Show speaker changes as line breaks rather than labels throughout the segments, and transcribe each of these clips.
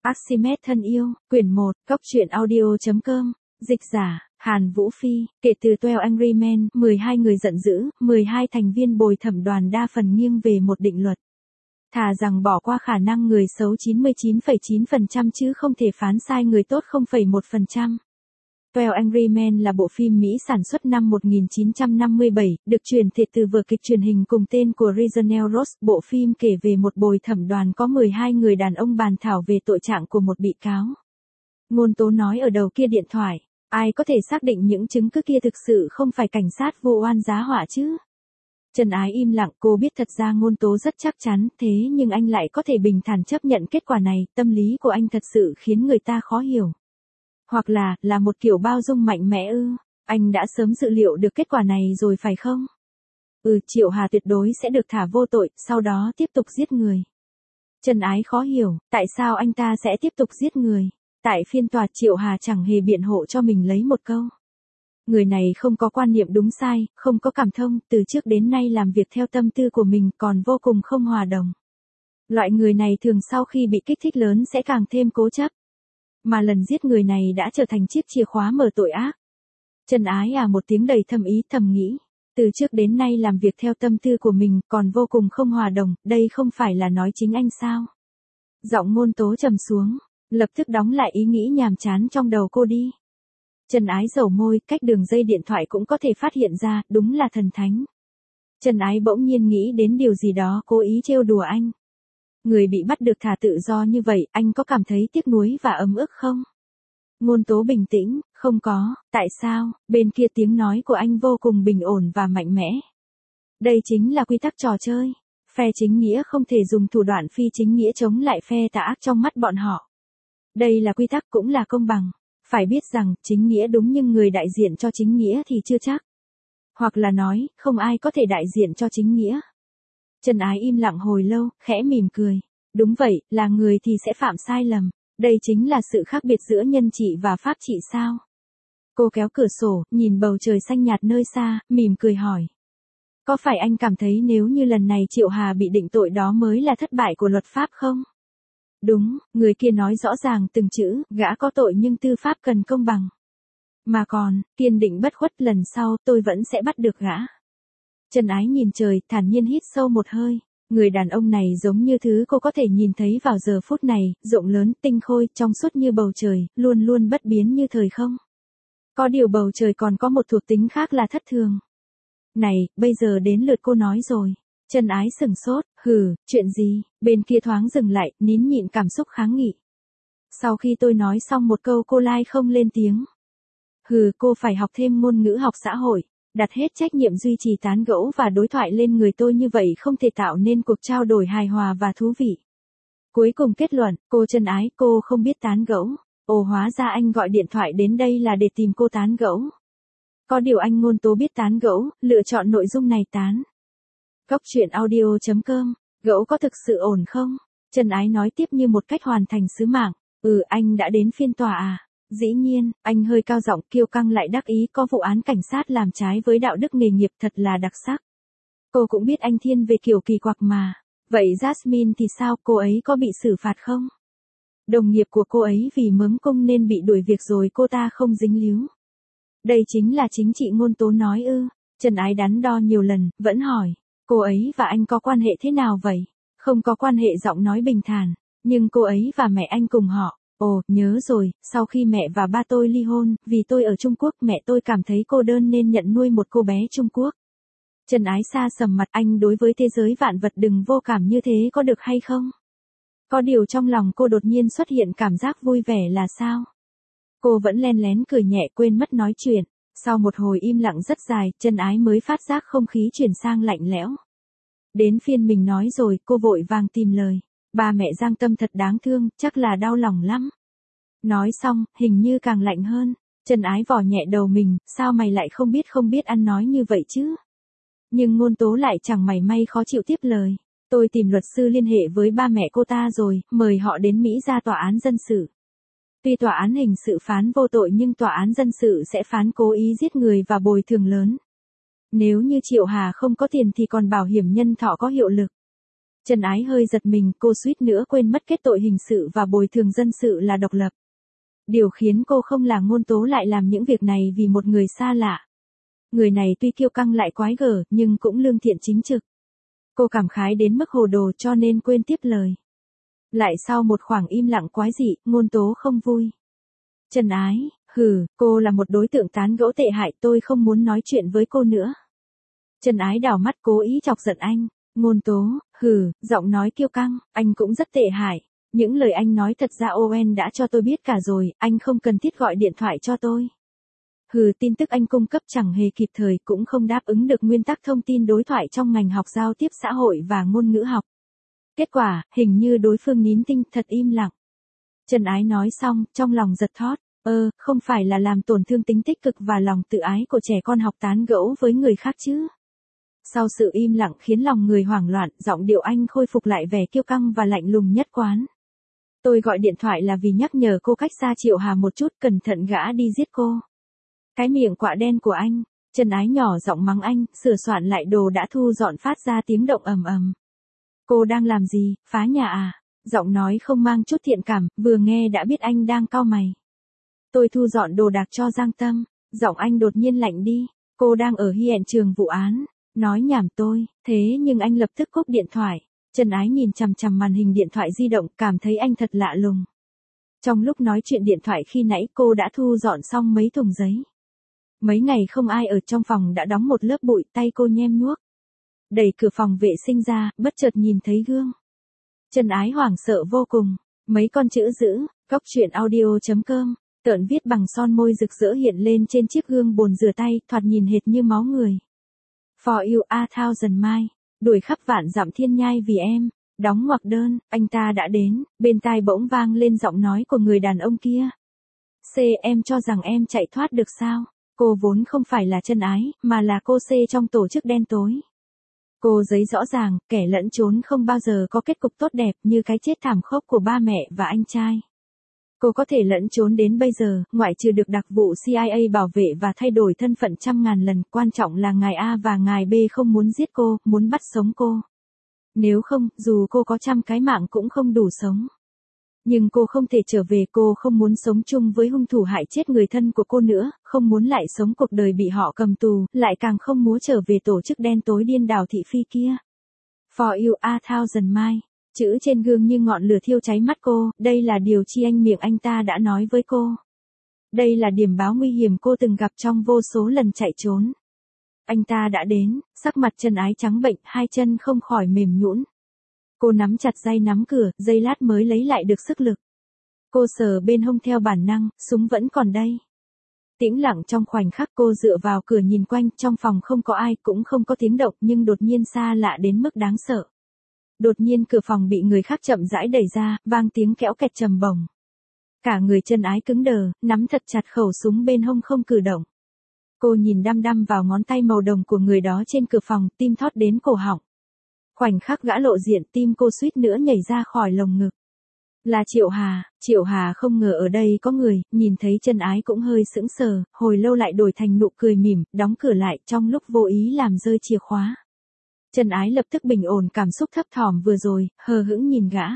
Archimedes thân yêu, quyển 1, Cốc truyện audio.com, dịch giả, Hàn Vũ Phi, kể từ 12 Angry Men, 12 người giận dữ, 12 thành viên bồi thẩm đoàn đa phần nghiêng về một định luật. Thà rằng bỏ qua khả năng người xấu 99,9% chứ không thể phán sai người tốt 0,1%. 12 Angry Men là bộ phim Mỹ sản xuất năm 1957, được truyền thể từ vở kịch truyền hình cùng tên của Reginald Rose. Bộ phim kể về một bồi thẩm đoàn có 12 người đàn ông bàn thảo về tội trạng của một bị cáo. Ngôn tố nói ở đầu kia điện thoại, ai có thể xác định những chứng cứ kia thực sự không phải cảnh sát vô oan giá họa chứ? Trần Ái im lặng, cô biết thật ra ngôn tố rất chắc chắn, thế nhưng anh lại có thể bình thản chấp nhận kết quả này, tâm lý của anh thật sự khiến người ta khó hiểu. Hoặc là một kiểu bao dung mạnh mẽ ư? Anh đã sớm dự liệu được kết quả này rồi phải không? Triệu Hà tuyệt đối sẽ được thả vô tội, sau đó tiếp tục giết người. Trần Ái khó hiểu, tại sao anh ta sẽ tiếp tục giết người? Tại phiên tòa Triệu Hà chẳng hề biện hộ cho mình lấy một câu. Người này không có quan niệm đúng sai, không có cảm thông, từ trước đến nay làm việc theo tâm tư của mình còn vô cùng không hòa đồng. Loại người này thường sau khi bị kích thích lớn sẽ càng thêm cố chấp. Mà lần giết người này đã trở thành chiếc chìa khóa mở tội ác. Trần Ái một tiếng đầy thâm ý thầm nghĩ. Từ trước đến nay làm việc theo tâm tư của mình còn vô cùng không hòa đồng, đây không phải là nói chính anh sao? Giọng ngôn tố trầm xuống, lập tức đóng lại ý nghĩ nhàm chán trong đầu cô đi. Trần Ái dầu môi, cách đường dây điện thoại cũng có thể phát hiện ra, đúng là thần thánh. Trần Ái bỗng nhiên nghĩ đến điều gì đó cố ý trêu đùa anh. Người bị bắt được thả tự do như vậy, anh có cảm thấy tiếc nuối và ấm ức không? Ngôn tố bình tĩnh, không có, tại sao? Bên kia tiếng nói của anh vô cùng bình ổn và mạnh mẽ. Đây chính là quy tắc trò chơi. Phe chính nghĩa không thể dùng thủ đoạn phi chính nghĩa chống lại phe tà ác trong mắt bọn họ. Đây là quy tắc cũng là công bằng. Phải biết rằng, chính nghĩa đúng nhưng người đại diện cho chính nghĩa thì chưa chắc. Hoặc là nói, không ai có thể đại diện cho chính nghĩa. Trần Ái im lặng hồi lâu, khẽ mỉm cười. Đúng vậy, là người thì sẽ phạm sai lầm. Đây chính là sự khác biệt giữa nhân trị và pháp trị sao? Cô kéo cửa sổ, nhìn bầu trời xanh nhạt nơi xa, mỉm cười hỏi. Có phải anh cảm thấy nếu như lần này Triệu Hà bị định tội đó mới là thất bại của luật pháp không? Đúng, người kia nói rõ ràng từng chữ, gã có tội nhưng tư pháp cần công bằng. Mà còn, kiên định bất khuất, lần sau tôi vẫn sẽ bắt được gã. Trần Ái nhìn trời, thản nhiên hít sâu một hơi. Người đàn ông này giống như thứ cô có thể nhìn thấy vào giờ phút này, rộng lớn, tinh khôi, trong suốt như bầu trời, luôn luôn bất biến như thời không. Có điều bầu trời còn có một thuộc tính khác là thất thường. Này, bây giờ đến lượt cô nói rồi. Trần Ái sửng sốt, chuyện gì? Bên kia thoáng dừng lại, nín nhịn cảm xúc kháng nghị. Sau khi tôi nói xong một câu cô lai không lên tiếng. Cô phải học thêm ngôn ngữ học xã hội. Đặt hết trách nhiệm duy trì tán gẫu và đối thoại lên người tôi như vậy không thể tạo nên cuộc trao đổi hài hòa và thú vị. Cuối cùng kết luận, cô Trần Ái, cô không biết tán gẫu. Hóa ra anh gọi điện thoại đến đây là để tìm cô tán gẫu. Có điều anh ngôn tố biết tán gẫu, lựa chọn nội dung này tán. Cốc truyện audio.com, gẫu có thực sự ổn không? Trần Ái nói tiếp như một cách hoàn thành sứ mạng. Anh đã đến phiên tòa à? Dĩ nhiên, anh hơi cao giọng kiêu căng lại đắc ý, có vụ án cảnh sát làm trái với đạo đức nghề nghiệp thật là đặc sắc. Cô cũng biết anh thiên về kiểu kỳ quặc mà. Vậy Jasmine thì sao, cô ấy có bị xử phạt không? Đồng nghiệp của cô ấy vì mớm cung nên bị đuổi việc rồi cô ta không dính líu. Đây chính là chính trị ngôn tố nói ư? Trần Ái đắn đo nhiều lần, vẫn hỏi. Cô ấy và anh có quan hệ thế nào vậy? Không có quan hệ, giọng nói bình thản. Nhưng cô ấy và mẹ anh cùng họ. Nhớ rồi, sau khi mẹ và ba tôi ly hôn, vì tôi ở Trung Quốc, mẹ tôi cảm thấy cô đơn nên nhận nuôi một cô bé Trung Quốc. Trần Ái xa sầm mặt, anh đối với thế giới vạn vật đừng vô cảm như thế có được hay không? Có điều trong lòng cô đột nhiên xuất hiện cảm giác vui vẻ là sao? Cô vẫn len lén cười nhẹ, quên mất nói chuyện. Sau một hồi im lặng rất dài, Trần Ái mới phát giác không khí chuyển sang lạnh lẽo. Đến phiên mình nói rồi, cô vội vàng tìm lời. Ba mẹ Giang Tâm thật đáng thương, chắc là đau lòng lắm. Nói xong, hình như càng lạnh hơn. Trần Ái vò nhẹ đầu mình, sao mày lại không biết ăn nói như vậy chứ? Nhưng ngôn tố lại chẳng mảy may khó chịu tiếp lời. Tôi tìm luật sư liên hệ với ba mẹ cô ta rồi, mời họ đến Mỹ ra tòa án dân sự. Tuy tòa án hình sự phán vô tội nhưng tòa án dân sự sẽ phán cố ý giết người và bồi thường lớn. Nếu như Triệu Hà không có tiền thì còn bảo hiểm nhân thọ có hiệu lực. Trần Ái hơi giật mình, cô suýt nữa quên mất kết tội hình sự và bồi thường dân sự là độc lập. Điều khiến cô không là Ngôn Tố lại làm những việc này vì một người xa lạ. Người này tuy kiêu căng lại quái gở, nhưng cũng lương thiện chính trực. Cô cảm khái đến mức hồ đồ cho nên quên tiếp lời. Lại sau một khoảng im lặng quái dị, Ngôn Tố không vui. Trần Ái, cô là một đối tượng tán gẫu tệ hại, tôi không muốn nói chuyện với cô nữa. Trần Ái đảo mắt cố ý chọc giận anh. Ngôn Tố, giọng nói kiêu căng, anh cũng rất tệ hại. Những lời anh nói thật ra Owen đã cho tôi biết cả rồi, anh không cần thiết gọi điện thoại cho tôi. Tin tức anh cung cấp chẳng hề kịp thời, cũng không đáp ứng được nguyên tắc thông tin đối thoại trong ngành học giao tiếp xã hội và ngôn ngữ học. Kết quả, hình như đối phương nín thinh, thật im lặng. Trần Ái nói xong, trong lòng giật thót, không phải là làm tổn thương tính tích cực và lòng tự ái của trẻ con học tán gẫu với người khác chứ. Sau sự im lặng khiến lòng người hoảng loạn, giọng điệu anh khôi phục lại vẻ kiêu căng và lạnh lùng nhất quán. Tôi gọi điện thoại là vì nhắc nhở cô cách xa Triệu Hà một chút, cẩn thận gã đi giết cô. Cái miệng quạ đen của anh. Trần Ái nhỏ giọng mắng anh, sửa soạn lại đồ đã thu dọn phát ra tiếng động ầm ầm. Cô đang làm gì, phá nhà à? Giọng nói không mang chút thiện cảm, vừa nghe đã biết anh đang cau mày. Tôi thu dọn đồ đạc cho Giang Tâm. Giọng anh đột nhiên lạnh đi. Cô đang ở hiện trường vụ án. Nói nhảm tôi, thế nhưng anh lập tức cúp điện thoại. Trần Ái nhìn chằm chằm màn hình điện thoại di động, cảm thấy anh thật lạ lùng. Trong lúc nói chuyện điện thoại khi nãy cô đã thu dọn xong mấy thùng giấy. Mấy ngày không ai ở trong phòng đã đóng một lớp bụi, tay cô nhem nhuốc. Đẩy cửa phòng vệ sinh ra, bất chợt nhìn thấy gương. Trần Ái hoảng sợ vô cùng. Mấy con chữ dữ, coctruyện.audio.com, tợn viết bằng son môi rực rỡ hiện lên trên chiếc gương bồn rửa tay, thoạt nhìn hệt như máu người. For you a thousand miles, đuổi khắp vạn dặm thiên nhai vì em. Đóng ngoặc đơn, anh ta đã đến, bên tai bỗng vang lên giọng nói của người đàn ông kia. Em cho rằng em chạy thoát được sao? Cô vốn không phải là Trần Ái, mà là cô C trong tổ chức đen tối. Cô giấy rõ ràng, kẻ lẫn trốn không bao giờ có kết cục tốt đẹp như cái chết thảm khốc của ba mẹ và anh trai. Cô có thể lẫn trốn đến bây giờ, ngoại trừ được đặc vụ CIA bảo vệ và thay đổi thân phận trăm ngàn lần, quan trọng là ngài A và ngài B không muốn giết cô, muốn bắt sống cô. Nếu không, dù cô có 100 cái mạng cũng không đủ sống. Nhưng cô không thể trở về, cô không muốn sống chung với hung thủ hại chết người thân của cô nữa, không muốn lại sống cuộc đời bị họ cầm tù, lại càng không muốn trở về tổ chức đen tối điên đảo thị phi kia. For you a thousand miles, chữ trên gương như ngọn lửa thiêu cháy mắt cô, đây là điều chi anh miệng anh ta đã nói với cô. Đây là điểm báo nguy hiểm cô từng gặp trong vô số lần chạy trốn. Anh ta đã đến, sắc mặt Trần Ái trắng bệnh, hai chân không khỏi mềm nhũn. Cô nắm chặt dây nắm cửa, giây lát mới lấy lại được sức lực. Cô sờ bên hông theo bản năng, súng vẫn còn đây. Tĩnh lặng trong khoảnh khắc, cô dựa vào cửa nhìn quanh, trong phòng không có ai, cũng không có tiếng động, nhưng đột nhiên xa lạ đến mức đáng sợ. Đột nhiên cửa phòng bị người khác chậm rãi đẩy ra, vang tiếng kéo kẹt trầm bổng. Cả người Trần Ái cứng đờ, nắm thật chặt khẩu súng bên hông không cử động. Cô nhìn đăm đăm vào ngón tay màu đồng của người đó trên cửa phòng, tim thót đến cổ họng. Khoảnh khắc gã lộ diện, tim cô suýt nữa nhảy ra khỏi lồng ngực. Là Triệu Hà không ngờ ở đây có người, nhìn thấy Trần Ái cũng hơi sững sờ, hồi lâu lại đổi thành nụ cười mỉm, đóng cửa lại trong lúc vô ý làm rơi chìa khóa. Trần Ái lập tức bình ổn cảm xúc thấp thỏm vừa rồi, hờ hững nhìn gã.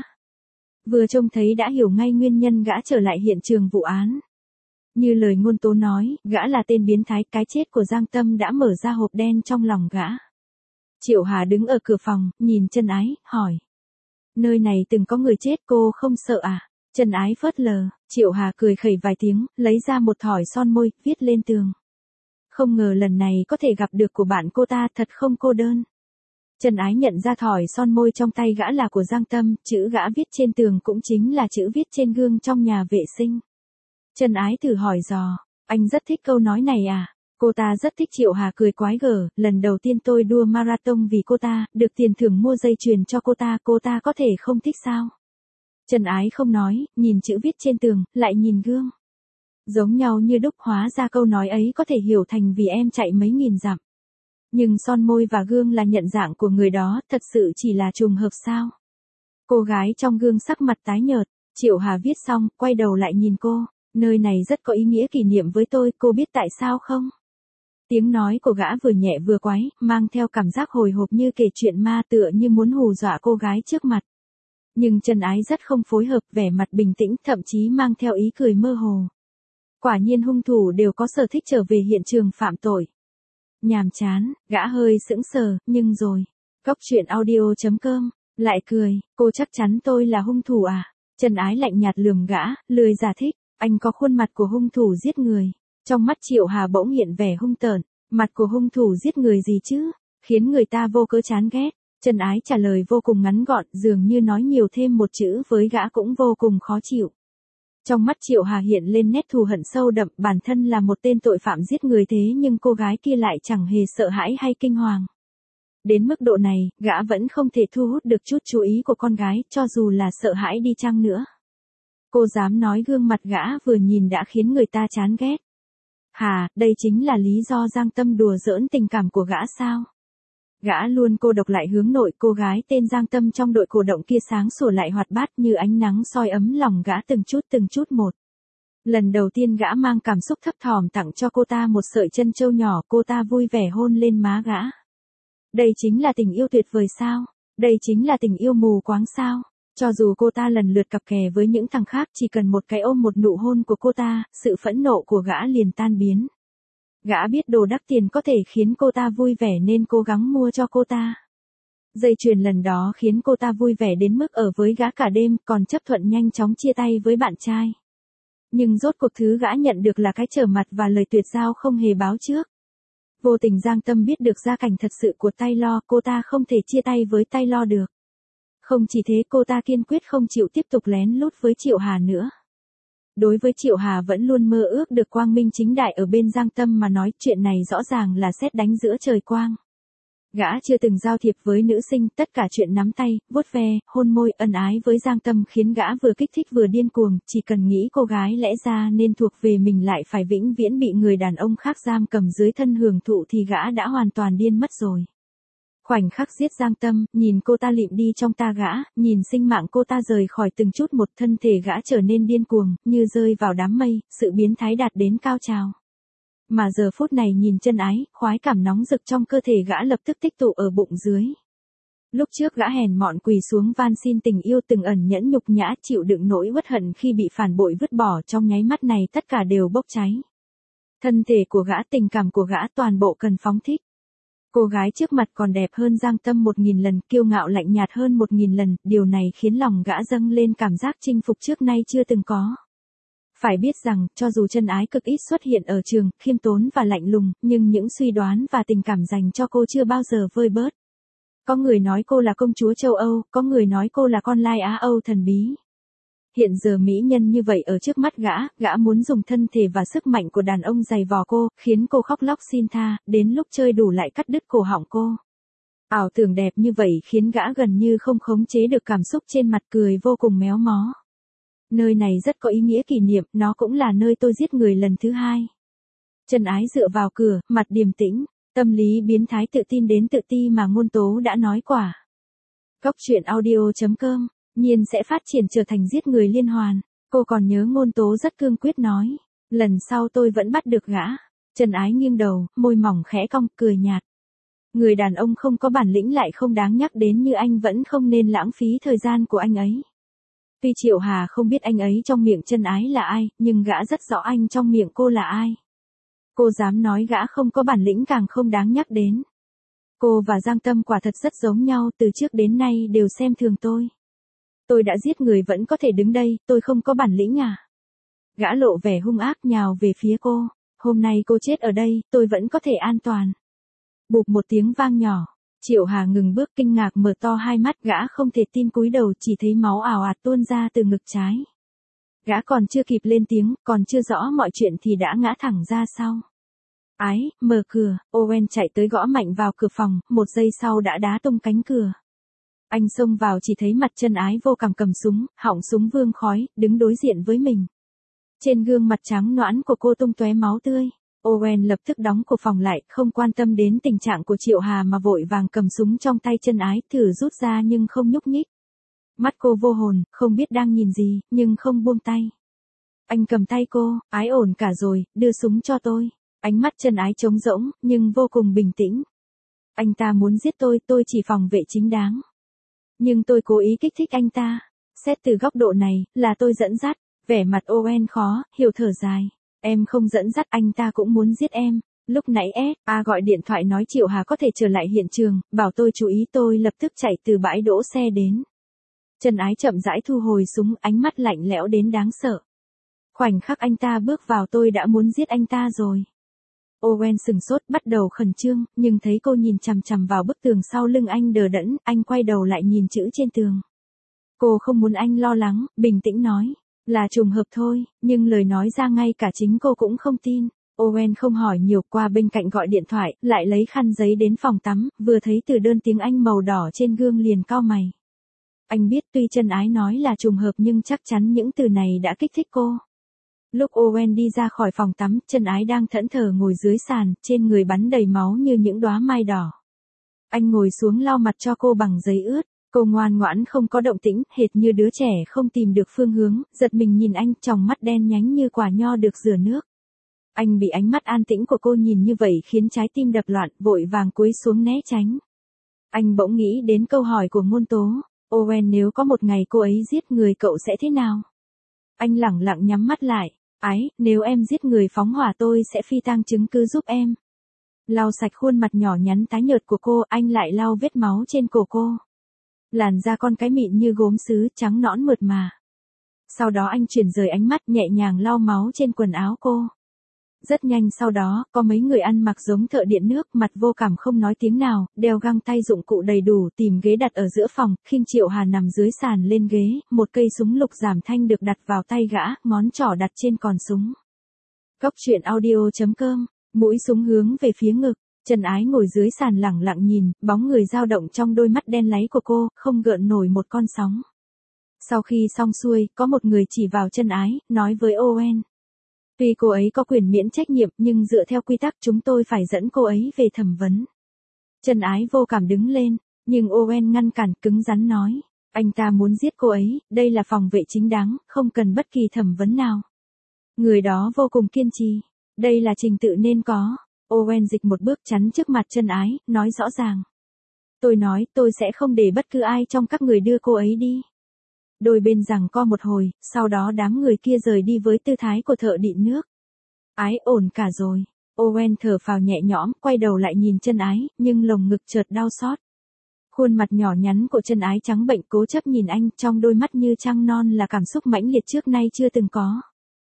Vừa trông thấy đã hiểu ngay nguyên nhân gã trở lại hiện trường vụ án. Như lời Ngôn Tố nói, gã là tên biến thái, cái chết của Giang Tâm đã mở ra hộp đen trong lòng gã. Triệu Hà đứng ở cửa phòng, nhìn Trần Ái, hỏi. Nơi này từng có người chết, cô không sợ à? Trần Ái phớt lờ, Triệu Hà cười khẩy vài tiếng, lấy ra một thỏi son môi, viết lên tường. Không ngờ lần này có thể gặp được của bạn cô ta, thật không cô đơn. Trần Ái nhận ra thỏi son môi trong tay gã là của Giang Tâm, chữ gã viết trên tường cũng chính là chữ viết trên gương trong nhà vệ sinh. Trần Ái thử hỏi dò, anh rất thích câu nói này à? Cô ta rất thích. Triệu Hà cười quái gở, lần đầu tiên tôi đua marathon vì cô ta, được tiền thưởng mua dây chuyền cho cô ta có thể không thích sao? Trần Ái không nói, nhìn chữ viết trên tường, lại nhìn gương. Giống nhau như đúc, hóa ra câu nói ấy có thể hiểu thành vì em chạy mấy nghìn dặm. Nhưng son môi và gương là nhận dạng của người đó, thật sự chỉ là trùng hợp sao? Cô gái trong gương sắc mặt tái nhợt, Triệu Hà viết xong, quay đầu lại nhìn cô, nơi này rất có ý nghĩa kỷ niệm với tôi, cô biết tại sao không? Tiếng nói của gã vừa nhẹ vừa quái, mang theo cảm giác hồi hộp như kể chuyện ma, tựa như muốn hù dọa cô gái trước mặt. Nhưng Trần Ái rất không phối hợp, vẻ mặt bình tĩnh, thậm chí mang theo ý cười mơ hồ. Quả nhiên hung thủ đều có sở thích trở về hiện trường phạm tội. Nhàm chán, gã hơi sững sờ, nhưng rồi. Cốc truyện audio.com, lại cười, cô chắc chắn tôi là hung thủ à? Trần Ái lạnh nhạt lườm gã, lười giải thích, anh có khuôn mặt của hung thủ giết người. Trong mắt Triệu Hà bỗng hiện vẻ hung tợn, mặt của hung thủ giết người gì chứ, khiến người ta vô cớ chán ghét. Trần Ái trả lời vô cùng ngắn gọn, dường như nói nhiều thêm một chữ với gã cũng vô cùng khó chịu. Trong mắt Triệu Hà hiện lên nét thù hận sâu đậm, bản thân là một tên tội phạm giết người thế nhưng cô gái kia lại chẳng hề sợ hãi hay kinh hoàng. Đến mức độ này, gã vẫn không thể thu hút được chút chú ý của con gái, cho dù là sợ hãi đi chăng nữa. Cô dám nói gương mặt gã vừa nhìn đã khiến người ta chán ghét. Hà, đây chính là lý do Giang Tâm đùa giỡn tình cảm của gã sao? Gã luôn cô độc lại hướng nội, cô gái tên Giang Tâm trong đội cổ động kia sáng sủa lại hoạt bát như ánh nắng soi ấm lòng gã từng chút một. Lần đầu tiên gã mang cảm xúc thấp thỏm tặng cho cô ta một sợi chân châu nhỏ, cô ta vui vẻ hôn lên má gã. Đây chính là tình yêu tuyệt vời sao? Đây chính là tình yêu mù quáng sao? Cho dù cô ta lần lượt cặp kè với những thằng khác, chỉ cần một cái ôm một nụ hôn của cô ta, sự phẫn nộ của gã liền tan biến. Gã biết đồ đắt tiền có thể khiến cô ta vui vẻ nên cố gắng mua cho cô ta. Dây chuyền lần đó khiến cô ta vui vẻ đến mức ở với gã cả đêm, còn chấp thuận nhanh chóng chia tay với bạn trai. Nhưng rốt cuộc thứ gã nhận được là cái trở mặt và lời tuyệt giao không hề báo trước. Vô tình Giang Tâm biết được gia cảnh thật sự của Taylor, cô ta không thể chia tay với Taylor được. Không chỉ thế, cô ta kiên quyết không chịu tiếp tục lén lút với Triệu Hà nữa. Đối với Triệu Hà vẫn luôn mơ ước được quang minh chính đại ở bên Giang Tâm mà nói, chuyện này rõ ràng là sét đánh giữa trời quang. Gã chưa từng giao thiệp với nữ sinh, tất cả chuyện nắm tay, vuốt ve, hôn môi, ân ái với Giang Tâm khiến gã vừa kích thích vừa điên cuồng, chỉ cần nghĩ cô gái lẽ ra nên thuộc về mình lại phải vĩnh viễn bị người đàn ông khác giam cầm dưới thân hưởng thụ thì gã đã hoàn toàn điên mất rồi. Khoảnh khắc giết Giang Tâm, nhìn cô ta lịm đi trong ta gã, nhìn sinh mạng cô ta rời khỏi từng chút một, thân thể gã trở nên điên cuồng, như rơi vào đám mây, sự biến thái đạt đến cao trào. Mà giờ phút này nhìn Trân Ái, khoái cảm nóng rực trong cơ thể gã lập tức tích tụ ở bụng dưới. Lúc trước gã hèn mọn quỳ xuống van xin tình yêu, từng ẩn nhẫn nhục nhã chịu đựng nỗi uất hận khi bị phản bội vứt bỏ, trong nháy mắt này tất cả đều bốc cháy. Thân thể của gã, tình cảm của gã toàn bộ cần phóng thích. Cô gái trước mặt còn đẹp hơn Giang Tâm 1000 lần, kiêu ngạo lạnh nhạt hơn 1000 lần, điều này khiến lòng gã dâng lên cảm giác chinh phục trước nay chưa từng có. Phải biết rằng, cho dù Trân Ái cực ít xuất hiện ở trường, khiêm tốn và lạnh lùng, nhưng những suy đoán và tình cảm dành cho cô chưa bao giờ vơi bớt. Có người nói cô là công chúa châu Âu, có người nói cô là con lai Á Âu thần bí. Hiện giờ mỹ nhân như vậy ở trước mắt gã muốn dùng thân thể và sức mạnh của đàn ông giày vò cô, khiến cô khóc lóc xin tha, đến lúc chơi đủ lại cắt đứt cổ họng cô. Ảo tưởng đẹp như vậy khiến gã gần như không khống chế được cảm xúc trên mặt, cười vô cùng méo mó. Nơi này rất có ý nghĩa kỷ niệm, nó cũng là nơi tôi giết người lần thứ 2. Trân Ái dựa vào cửa, mặt điềm tĩnh, tâm lý biến thái tự tin đến tự ti mà ngôn tố đã nói quả. Cốc truyện audio.com, nhiên sẽ phát triển trở thành giết người liên hoàn. Cô còn nhớ ngôn tố rất cương quyết nói, lần sau tôi vẫn bắt được gã. Trân Ái nghiêng đầu, môi mỏng khẽ cong, cười nhạt. Người đàn ông không có bản lĩnh lại không đáng nhắc đến như anh vẫn không nên lãng phí thời gian của anh ấy. Tuy Triệu Hà không biết anh ấy trong miệng Trân Ái là ai, nhưng gã rất rõ anh trong miệng cô là ai. Cô dám nói gã không có bản lĩnh càng không đáng nhắc đến. Cô và Giang Tâm quả thật rất giống nhau, từ trước đến nay đều xem thường tôi. Tôi đã giết người vẫn có thể đứng đây, tôi không có bản lĩnh à? Gã lộ vẻ hung ác nhào về phía cô. Hôm nay cô chết ở đây, tôi vẫn có thể an toàn. Bụp một tiếng vang nhỏ. Triệu Hà ngừng bước, kinh ngạc mở to hai mắt, gã không thể tin, cúi đầu chỉ thấy máu ào ạt tuôn ra từ ngực trái. Gã còn chưa kịp lên tiếng, còn chưa rõ mọi chuyện thì đã ngã thẳng ra sau. Ái, mở cửa, Owen chạy tới gõ mạnh vào cửa phòng, một giây sau đã đá tung cánh cửa. Anh xông vào chỉ thấy mặt Trân Ái vô cảm cầm súng, họng súng vương khói, đứng đối diện với mình. Trên gương mặt trắng nõn của cô tung tóe máu tươi. Owen lập tức đóng cửa phòng lại, không quan tâm đến tình trạng của Triệu Hà mà vội vàng cầm súng trong tay Trân Ái, thử rút ra nhưng không nhúc nhích. Mắt cô vô hồn, không biết đang nhìn gì, nhưng không buông tay. Anh cầm tay cô, Ái ổn cả rồi, đưa súng cho tôi. Ánh mắt Chân Ái trống rỗng, nhưng vô cùng bình tĩnh. Anh ta muốn giết tôi chỉ phòng vệ chính đáng. Nhưng tôi cố ý kích thích anh ta. Xét từ góc độ này, là tôi dẫn dắt. Vẻ mặt Owen khó, hiểu thở dài. Em không dẫn dắt, anh ta cũng muốn giết em. Lúc nãy A gọi điện thoại nói Triệu Hà có thể trở lại hiện trường, bảo tôi chú ý, tôi lập tức chạy từ bãi đỗ xe đến. Chân Ái chậm rãi thu hồi súng, ánh mắt lạnh lẽo đến đáng sợ. Khoảnh khắc anh ta bước vào tôi đã muốn giết anh ta rồi. Owen sừng sốt, bắt đầu khẩn trương, nhưng thấy cô nhìn chằm chằm vào bức tường sau lưng anh đờ đẫn, anh quay đầu lại nhìn chữ trên tường. Cô không muốn anh lo lắng, bình tĩnh nói. Là trùng hợp thôi, nhưng lời nói ra ngay cả chính cô cũng không tin. Owen không hỏi nhiều, qua bên cạnh gọi điện thoại, lại lấy khăn giấy đến phòng tắm, vừa thấy từ đơn tiếng Anh màu đỏ trên gương liền cau mày. Anh biết tuy Chân Ái nói là trùng hợp nhưng chắc chắn những từ này đã kích thích cô. Lúc Owen đi ra khỏi phòng tắm, Chân Ái đang thẫn thờ ngồi dưới sàn, trên người bắn đầy máu như những đóa mai đỏ. Anh ngồi xuống lau mặt cho cô bằng giấy ướt. Cô ngoan ngoãn không có động tĩnh, hệt như đứa trẻ không tìm được phương hướng, giật mình nhìn anh, tròng mắt đen nhánh như quả nho được rửa nước. Anh bị ánh mắt an tĩnh của cô nhìn như vậy khiến trái tim đập loạn, vội vàng cúi xuống né tránh. Anh bỗng nghĩ đến câu hỏi của Ngôn Tố. Owen, nếu có một ngày cô ấy giết người cậu sẽ thế nào? Anh lẳng lặng nhắm mắt lại. Ái, nếu em giết người phóng hỏa tôi sẽ phi tang chứng cứ giúp em. Lau sạch khuôn mặt nhỏ nhắn tái nhợt của cô, anh lại lau vết máu trên cổ cô. Làn da con cái mịn như gốm sứ, trắng nõn mượt mà. Sau đó anh chuyển rời ánh mắt, nhẹ nhàng lau máu trên quần áo cô. Rất nhanh sau đó, có mấy người ăn mặc giống thợ điện nước, mặt vô cảm không nói tiếng nào, đeo găng tay dụng cụ đầy đủ, tìm ghế đặt ở giữa phòng, khinh Triệu Hà nằm dưới sàn lên ghế, một cây súng lục giảm thanh được đặt vào tay gã, ngón trỏ đặt trên còn súng. Góc truyện audio.com, mũi súng hướng về phía ngực. Chân Ái ngồi dưới sàn lẳng lặng nhìn, bóng người dao động trong đôi mắt đen láy của cô, không gợn nổi một con sóng. Sau khi xong xuôi, có một người chỉ vào Chân Ái, nói với Owen. Tuy cô ấy có quyền miễn trách nhiệm, nhưng dựa theo quy tắc chúng tôi phải dẫn cô ấy về thẩm vấn. Chân Ái vô cảm đứng lên, nhưng Owen ngăn cản, cứng rắn nói. Anh ta muốn giết cô ấy, đây là phòng vệ chính đáng, không cần bất kỳ thẩm vấn nào. Người đó vô cùng kiên trì. Đây là trình tự nên có. Owen dịch một bước chắn trước mặt Chân Ái, nói rõ ràng. Tôi nói tôi sẽ không để bất cứ ai trong các người đưa cô ấy đi. Đôi bên giằng co một hồi, sau đó đám người kia rời đi với tư thái của thợ điện nước. Ái, ổn cả rồi. Owen thở phào nhẹ nhõm, quay đầu lại nhìn Chân Ái, nhưng lồng ngực chợt đau xót. Khuôn mặt nhỏ nhắn của Chân Ái trắng bệnh cố chấp nhìn anh, trong đôi mắt như trăng non là cảm xúc mãnh liệt trước nay chưa từng có.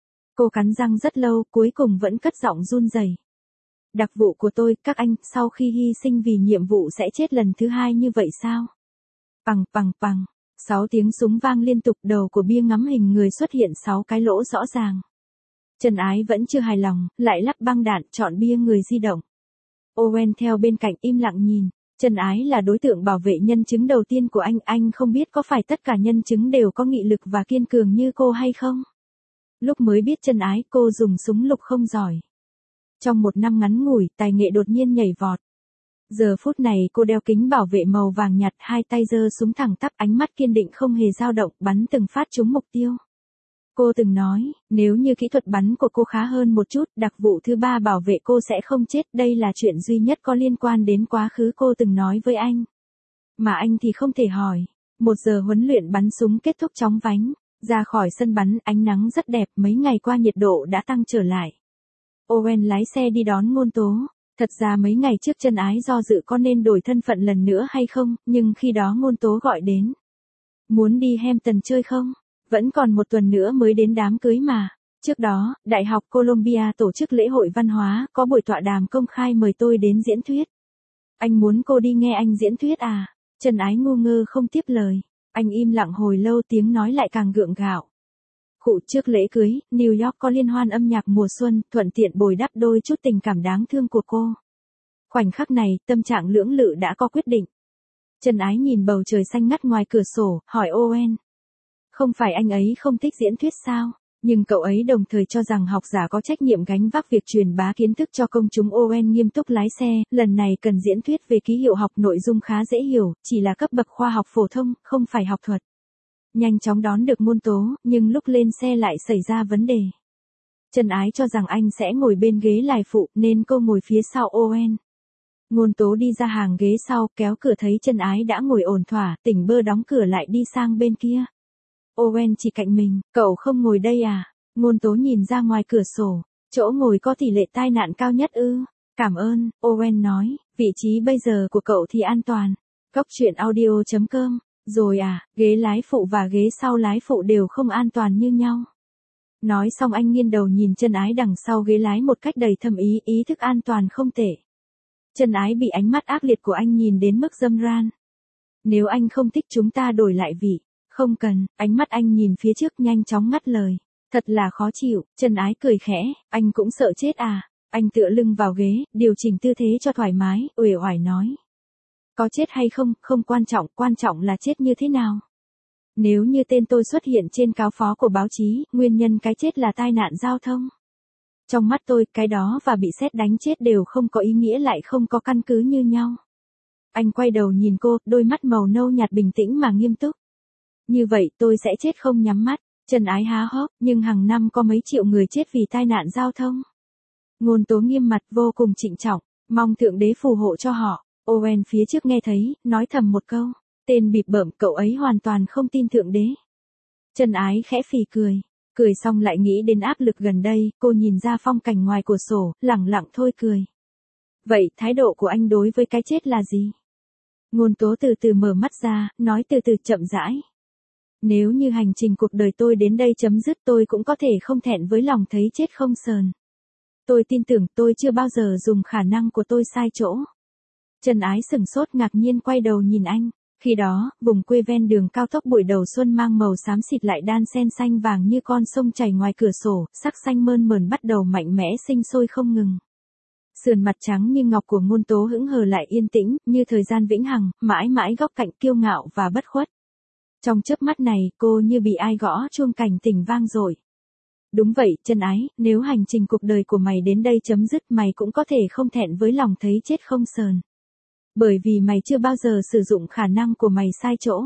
Cô cắn răng rất lâu, cuối cùng vẫn cất giọng run rẩy. Đặc vụ của tôi, các anh, sau khi hy sinh vì nhiệm vụ sẽ chết lần thứ hai như vậy sao? Pằng pằng pằng, 6 tiếng súng vang liên tục, đầu của bia ngắm hình người xuất hiện 6 cái lỗ rõ ràng. Chân Ái vẫn chưa hài lòng, lại lắp băng đạn, chọn bia người di động. Owen theo bên cạnh im lặng nhìn. Chân Ái là đối tượng bảo vệ nhân chứng đầu tiên của anh không biết có phải tất cả nhân chứng đều có nghị lực và kiên cường như cô hay không? Lúc mới biết Chân Ái, cô dùng súng lục không giỏi. Trong một năm ngắn ngủi, tài nghệ đột nhiên nhảy vọt. Giờ phút này cô đeo kính bảo vệ màu vàng nhạt, hai tay giơ súng thẳng tắp, ánh mắt kiên định không hề dao động, bắn từng phát trúng mục tiêu. Cô từng nói, nếu như kỹ thuật bắn của cô khá hơn một chút, đặc vụ thứ 3 bảo vệ cô sẽ không chết, đây là chuyện duy nhất có liên quan đến quá khứ cô từng nói với anh. Mà anh thì không thể hỏi. 1 giờ huấn luyện bắn súng kết thúc chóng vánh, ra khỏi sân bắn, ánh nắng rất đẹp, mấy ngày qua nhiệt độ đã tăng trở lại. Owen lái xe đi đón Ngôn Tố. Thật ra mấy ngày trước Chân Ái do dự có nên đổi thân phận lần nữa hay không, nhưng khi đó Ngôn Tố gọi đến. Muốn đi Hampton chơi không? Vẫn còn 1 tuần nữa mới đến đám cưới mà. Trước đó, Đại học Columbia tổ chức lễ hội văn hóa, có buổi tọa đàm công khai mời tôi đến diễn thuyết. Anh muốn cô đi nghe anh diễn thuyết à? Chân Ái ngu ngơ không tiếp lời. Anh im lặng hồi lâu, tiếng nói lại càng gượng gạo. Khụ, trước lễ cưới, New York có liên hoan âm nhạc mùa xuân, thuận tiện bồi đắp đôi chút tình cảm đáng thương của cô. Khoảnh khắc này, tâm trạng lưỡng lự đã có quyết định. Chân Ái nhìn bầu trời xanh ngắt ngoài cửa sổ, hỏi Owen. Không phải anh ấy không thích diễn thuyết sao? Nhưng cậu ấy đồng thời cho rằng học giả có trách nhiệm gánh vác việc truyền bá kiến thức cho công chúng. Owen nghiêm túc lái xe, lần này cần diễn thuyết về ký hiệu học, nội dung khá dễ hiểu, chỉ là cấp bậc khoa học phổ thông, không phải học thuật. Nhanh chóng đón được Ngôn Tố, nhưng lúc lên xe lại xảy ra vấn đề. Trần Ái cho rằng anh sẽ ngồi bên ghế lái phụ nên cô ngồi phía sau Owen. Ngôn Tố đi ra hàng ghế sau, kéo cửa thấy Trần Ái đã ngồi ổn thỏa, tỉnh bơ đóng cửa lại đi sang bên kia. Owen chỉ cạnh mình, cậu không ngồi đây à? Ngôn Tố nhìn ra ngoài cửa sổ, chỗ ngồi có tỷ lệ tai nạn cao nhất ư? Cảm ơn, Owen nói, vị trí bây giờ của cậu thì an toàn. Cốc truyện audio.com, rồi à, ghế lái phụ và ghế sau lái phụ đều không an toàn như nhau. Nói xong anh nghiêng đầu nhìn Trần Ái đằng sau ghế lái một cách đầy thâm ý, ý thức an toàn không tệ. Trần Ái bị ánh mắt ác liệt của anh nhìn đến mức dâm ran. Nếu anh không thích chúng ta đổi lại vị. Không cần, ánh mắt anh nhìn phía trước nhanh chóng ngắt lời. Thật là khó chịu, Trần Ái cười khẽ, anh cũng sợ chết à? Anh tựa lưng vào ghế, điều chỉnh tư thế cho thoải mái, uể oải nói. Có chết hay không, không quan trọng là chết như thế nào. Nếu như tên tôi xuất hiện trên cáo phó của báo chí, nguyên nhân cái chết là tai nạn giao thông. Trong mắt tôi, cái đó và bị sét đánh chết đều không có ý nghĩa lại không có căn cứ như nhau. Anh quay đầu nhìn cô, đôi mắt màu nâu nhạt bình tĩnh mà nghiêm túc. Như vậy tôi sẽ chết không nhắm mắt. Trần Ái há hốc, nhưng hàng năm có mấy triệu người chết vì tai nạn giao thông. Ngôn Tố nghiêm mặt vô cùng trịnh trọng, mong Thượng Đế phù hộ cho họ. Owen phía trước nghe thấy, nói thầm một câu. Tên bịp bợm, cậu ấy hoàn toàn không tin Thượng Đế. Trần Ái khẽ phì cười. Cười xong lại nghĩ đến áp lực gần đây, cô nhìn ra phong cảnh ngoài cửa sổ, lẳng lặng thôi cười. Vậy thái độ của anh đối với cái chết là gì? Ngôn Tố từ từ mở mắt ra, nói từ từ chậm rãi. Nếu như hành trình cuộc đời tôi đến đây chấm dứt tôi cũng có thể không thẹn với lòng thấy chết không sờn. Tôi tin tưởng tôi chưa bao giờ dùng khả năng của tôi sai chỗ. Trần Ái sửng sốt ngạc nhiên quay đầu nhìn anh. Khi đó, vùng quê ven đường cao tốc buổi đầu xuân mang màu xám xịt lại đan xen xanh vàng như con sông chảy ngoài cửa sổ, sắc xanh mơn mởn bắt đầu mạnh mẽ sinh sôi không ngừng. Sườn mặt trắng như ngọc của Ngôn Tố hững hờ lại yên tĩnh, như thời gian vĩnh hằng, mãi mãi góc cạnh kiêu ngạo và bất khuất. Trong chớp mắt này, cô như bị ai gõ chuông cảnh tỉnh vang dội. Đúng vậy, Trần Ái, nếu hành trình cuộc đời của mày đến đây chấm dứt mày cũng có thể không thẹn với lòng thấy chết không sờn. Bởi vì mày chưa bao giờ sử dụng khả năng của mày sai chỗ.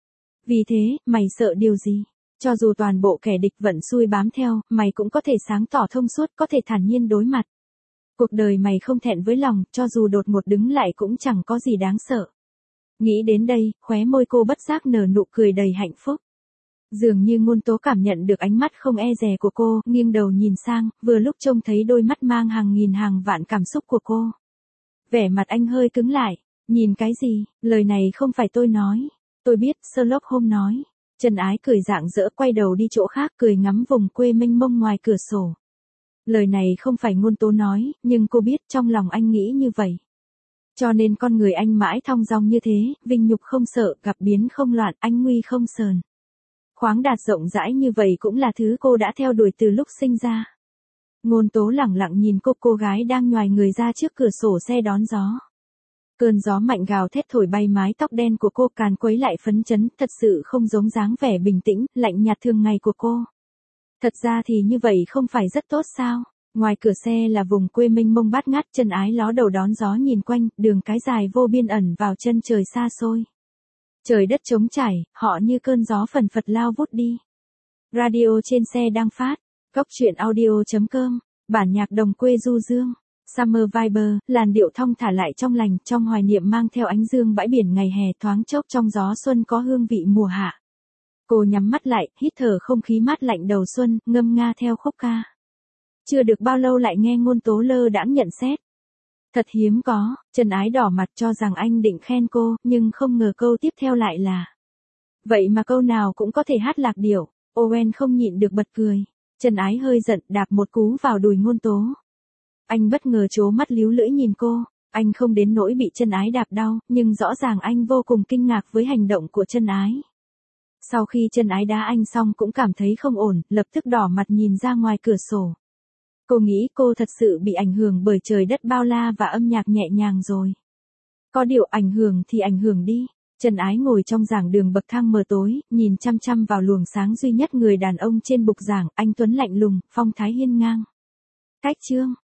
Vì thế, mày sợ điều gì? Cho dù toàn bộ kẻ địch vận xui bám theo, mày cũng có thể sáng tỏ thông suốt, có thể thản nhiên đối mặt. Cuộc đời mày không thẹn với lòng, cho dù đột ngột đứng lại cũng chẳng có gì đáng sợ. Nghĩ đến đây, khóe môi cô bất giác nở nụ cười đầy hạnh phúc. Dường như Ngôn Tố cảm nhận được ánh mắt không e dè của cô, nghiêng đầu nhìn sang, vừa lúc trông thấy đôi mắt mang hàng nghìn hàng vạn cảm xúc của cô. Vẻ mặt anh hơi cứng lại, nhìn cái gì, lời này không phải tôi nói. Tôi biết, Sherlock Holmes nói. Trần Ái cười rạng rỡ quay đầu đi chỗ khác cười ngắm vùng quê mênh mông ngoài cửa sổ. Lời này không phải Ngôn Tố nói, nhưng cô biết trong lòng anh nghĩ như vậy. Cho nên con người anh mãi thong dong như thế, vinh nhục không sợ, gặp biến không loạn, anh nguy không sờn. Khoáng đạt rộng rãi như vậy cũng là thứ cô đã theo đuổi từ lúc sinh ra. Ngôn Tố lẳng lặng nhìn cô gái đang nhoài người ra trước cửa sổ xe đón gió. Cơn gió mạnh gào thét thổi bay mái tóc đen của cô càn quấy lại phấn chấn, thật sự không giống dáng vẻ bình tĩnh, lạnh nhạt thường ngày của cô. Thật ra thì như vậy không phải rất tốt sao? Ngoài cửa xe là vùng quê mênh mông bát ngát, Trần Ái ló đầu đón gió nhìn quanh, đường cái dài vô biên ẩn vào chân trời xa xôi. Trời đất trống trải, họ như cơn gió phần phật lao vút đi. Radio trên xe đang phát. Cốc truyện audio.com, bản nhạc đồng quê du dương. Summer Viber, làn điệu thong thả lại trong lành, trong hoài niệm mang theo ánh dương bãi biển ngày hè thoáng chốc trong gió xuân có hương vị mùa hạ. Cô nhắm mắt lại, hít thở không khí mát lạnh đầu xuân, ngâm nga theo khúc ca. Chưa được bao lâu lại nghe Ngôn Tố lơ đãng nhận xét. Thật hiếm có, Trần Ái đỏ mặt cho rằng anh định khen cô, nhưng không ngờ câu tiếp theo lại là. Vậy mà câu nào cũng có thể hát lạc điệu, Owen không nhịn được bật cười. Trần Ái hơi giận, đạp một cú vào đùi Ngôn Tố. Anh bất ngờ trố mắt líu lưỡi nhìn cô, anh không đến nỗi bị Trần Ái đạp đau, nhưng rõ ràng anh vô cùng kinh ngạc với hành động của Trần Ái. Sau khi Trần Ái đá anh xong cũng cảm thấy không ổn, lập tức đỏ mặt nhìn ra ngoài cửa sổ. Cô nghĩ cô thật sự bị ảnh hưởng bởi trời đất bao la và âm nhạc nhẹ nhàng rồi. Có điều ảnh hưởng thì ảnh hưởng đi. Trần Ái ngồi trong giảng đường bậc thang mờ tối, nhìn chăm chăm vào luồng sáng duy nhất người đàn ông trên bục giảng, anh tuấn lạnh lùng, phong thái hiên ngang. Cách chương